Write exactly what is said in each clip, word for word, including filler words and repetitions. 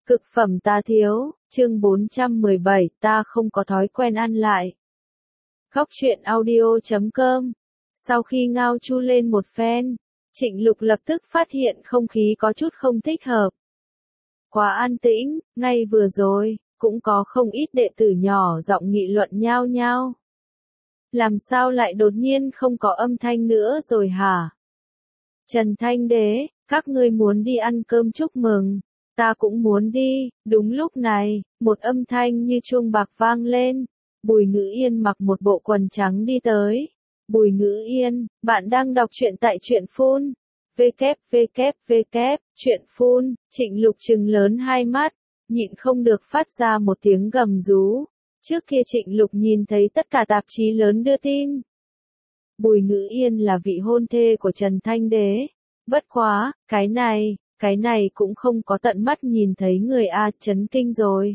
Cực phẩm ta thiếu, chương bốn trăm mười bảy, ta không có thói quen ăn lại. Góc truyện audio chấm com. Sau khi ngao chu lên một phen, Trịnh Lục lập tức phát hiện không khí có chút không thích hợp. Quá an tĩnh, ngay vừa rồi, cũng có không ít đệ tử nhỏ giọng nghị luận nhao nhao. Làm sao lại đột nhiên không có âm thanh nữa rồi hả? Trần Thanh Đế, các ngươi muốn đi ăn cơm chúc mừng. Ta cũng muốn đi. Đúng lúc này, một âm thanh như chuông bạc vang lên. Bùi Ngữ Yên mặc một bộ quần trắng đi tới. Bùi Ngữ Yên, bạn đang đọc truyện tại truyện phun. www, truyện phun. Trịnh Lục trừng lớn hai mắt, nhịn không được phát ra một tiếng gầm rú. Trước kia Trịnh Lục nhìn thấy tất cả tạp chí lớn đưa tin. Bùi Ngữ Yên là vị hôn thê của Trần Thanh Đế. Bất quá, cái này, cái này cũng không có tận mắt nhìn thấy người a, chấn kinh rồi.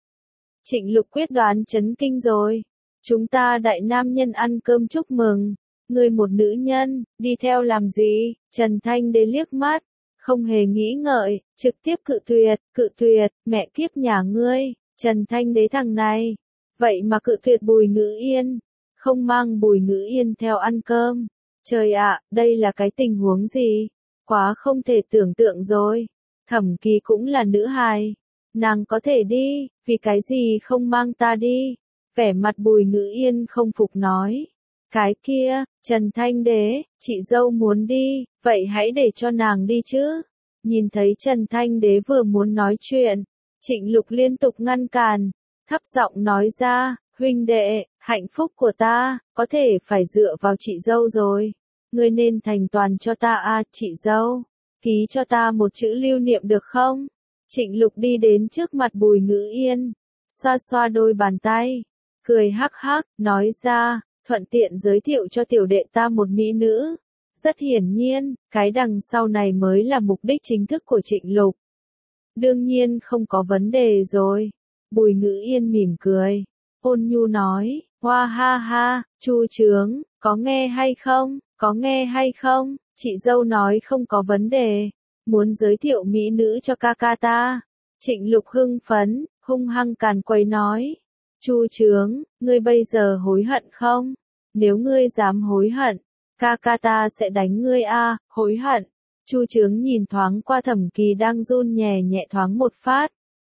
Trịnh Lục quyết đoán chấn kinh rồi. Chúng ta đại nam nhân ăn cơm chúc mừng, ngươi một nữ nhân, đi theo làm gì? Trần Thanh Đế liếc mắt, không hề nghĩ ngợi, trực tiếp cự tuyệt, cự tuyệt, mẹ kiếp nhà ngươi, Trần Thanh Đế thằng này. Vậy mà cự tuyệt Bùi Ngữ Yên, không mang Bùi Ngữ Yên theo ăn cơm. Trời ạ, đây là cái tình huống gì? Quá không thể tưởng tượng rồi. Thẩm Kỳ cũng là nữ hài. Nàng có thể đi, vì cái gì không mang ta đi? Vẻ mặt Bùi Ngữ Yên không phục nói. Cái kia, Trần Thanh Đế, chị dâu muốn đi, vậy hãy để cho nàng đi chứ. Nhìn thấy Trần Thanh Đế vừa muốn nói chuyện, Trịnh Lục liên tục ngăn cản, thấp giọng nói ra, huynh đệ, hạnh phúc của ta, có thể phải dựa vào chị dâu rồi. Ngươi nên thành toàn cho ta a, chị dâu. Ký cho ta một chữ lưu niệm được không? Trịnh Lục đi đến trước mặt Bùi Ngữ Yên, xoa xoa đôi bàn tay, cười hắc hắc, nói ra, thuận tiện giới thiệu cho tiểu đệ ta một mỹ nữ. Rất hiển nhiên, cái đằng sau này mới là mục đích chính thức của Trịnh Lục. Đương nhiên không có vấn đề rồi. Bùi Ngữ Yên mỉm cười, ôn nhu nói, hoa ha ha, Chu Trướng, có nghe hay không, có nghe hay không, chị dâu nói không có vấn đề, muốn giới thiệu mỹ nữ cho ca ca ta. Trịnh Lục hưng phấn, hung hăng càn quấy nói, Chu Trướng, ngươi bây giờ hối hận không? Nếu ngươi dám hối hận, ca ca ta sẽ đánh ngươi a, hối hận. Chu Trướng nhìn thoáng qua Thẩm Kỳ đang run nhẹ nhẹ thoáng một phát.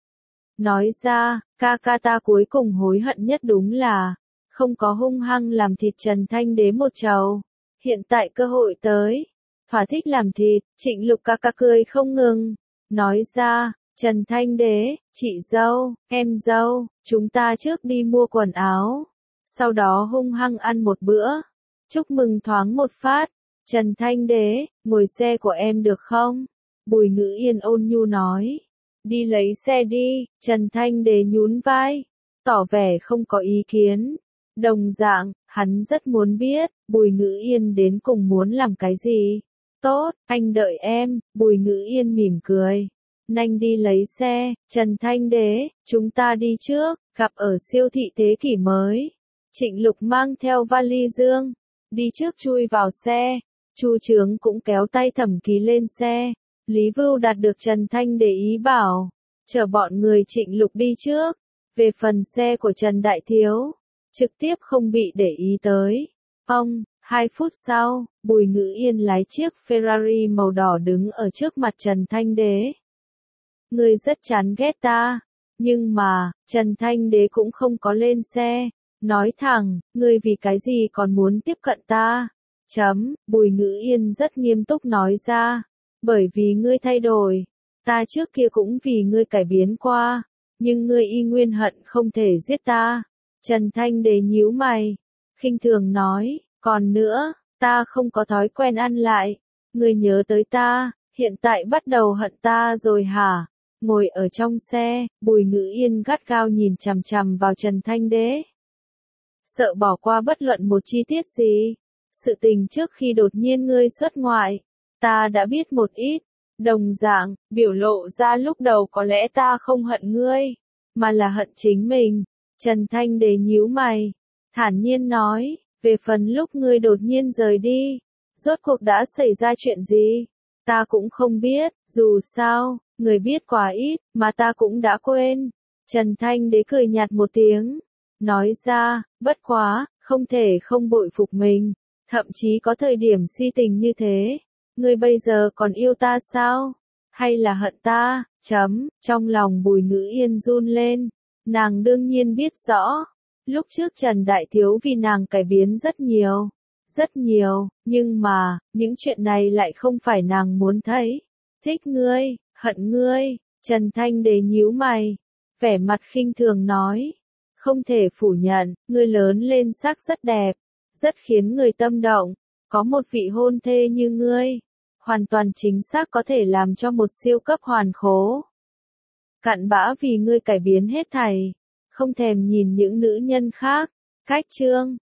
Nói ra, ca ca ta cuối cùng hối hận nhất đúng là, không có hung hăng làm thịt Trần Thanh Đế một trầu. Hiện tại cơ hội tới, thỏa thích làm thịt, Trịnh Lục ca ca cười không ngừng. Nói ra, Trần Thanh Đế, chị dâu, em dâu, chúng ta trước đi mua quần áo, sau đó hung hăng ăn một bữa. Chúc mừng thoáng một phát. Trần Thanh Đế, ngồi xe của em được không? Bùi Ngữ Yên ôn nhu nói. Đi lấy xe đi. Trần Thanh Đế nhún vai, tỏ vẻ không có ý kiến. Đồng dạng, hắn rất muốn biết, Bùi Ngữ Yên đến cùng muốn làm cái gì. Tốt, anh đợi em. Bùi Ngữ Yên mỉm cười, nhanh đi lấy xe. Trần Thanh Đế, chúng ta đi trước, gặp ở siêu thị thế kỷ mới. Trịnh Lục mang theo vali dương, đi trước chui vào xe. Chu Trướng cũng kéo tay Thẩm Kỳ lên xe. Lý Vưu đạt được Trần Thanh Đế ý bảo, chở bọn người Trịnh Lục đi trước. Về phần xe của Trần Đại Thiếu, trực tiếp không bị để ý tới. Ông, hai phút sau, Bùi Ngữ Yên lái chiếc Ferrari màu đỏ đứng ở trước mặt Trần Thanh Đế. Ngươi rất chán ghét ta, nhưng mà, Trần Thanh Đế cũng không có lên xe. Nói thẳng, ngươi vì cái gì còn muốn tiếp cận ta? Chấm, Bùi Ngữ Yên rất nghiêm túc nói ra. Bởi vì ngươi thay đổi, ta trước kia cũng vì ngươi cải biến qua, nhưng ngươi y nguyên hận không thể giết ta. Trần Thanh Đế nhíu mày, khinh thường nói, còn nữa, ta không có thói quen ăn lại. Ngươi nhớ tới ta, hiện tại bắt đầu hận ta rồi hả? Ngồi ở trong xe, Bùi Ngữ Yên gắt gao nhìn chằm chằm vào Trần Thanh Đế. Sợ bỏ qua bất luận một chi tiết gì. Sự tình trước khi đột nhiên ngươi xuất ngoại, ta đã biết một ít. Đồng dạng, biểu lộ ra lúc đầu có lẽ ta không hận ngươi, mà là hận chính mình. Trần Thanh Đế nhíu mày, thản nhiên nói, về phần lúc ngươi đột nhiên rời đi, rốt cuộc đã xảy ra chuyện gì? Ta cũng không biết, dù sao, Người biết quá ít, mà ta cũng đã quên. Trần Thanh Đế cười nhạt một tiếng, nói ra, bất quá, không thể không bội phục mình, thậm chí có thời điểm si tình như thế. Ngươi bây giờ còn yêu ta sao? Hay là hận ta? Chấm, trong lòng Bùi Ngữ Yên run lên, nàng đương nhiên biết rõ. Lúc trước Trần Đại Thiếu vì nàng cải biến rất nhiều, rất nhiều, nhưng mà, những chuyện này lại không phải nàng muốn thấy. Thích ngươi, hận ngươi, Trần Thanh Đế nhíu mày, vẻ mặt khinh thường nói. Không thể phủ nhận, ngươi lớn lên sắc rất đẹp, rất khiến người tâm động, có một vị hôn thê như ngươi, hoàn toàn chính xác có thể làm cho một siêu cấp hoàn khố. Cặn bã vì ngươi cải biến hết thảy, không thèm nhìn những nữ nhân khác. Cách chương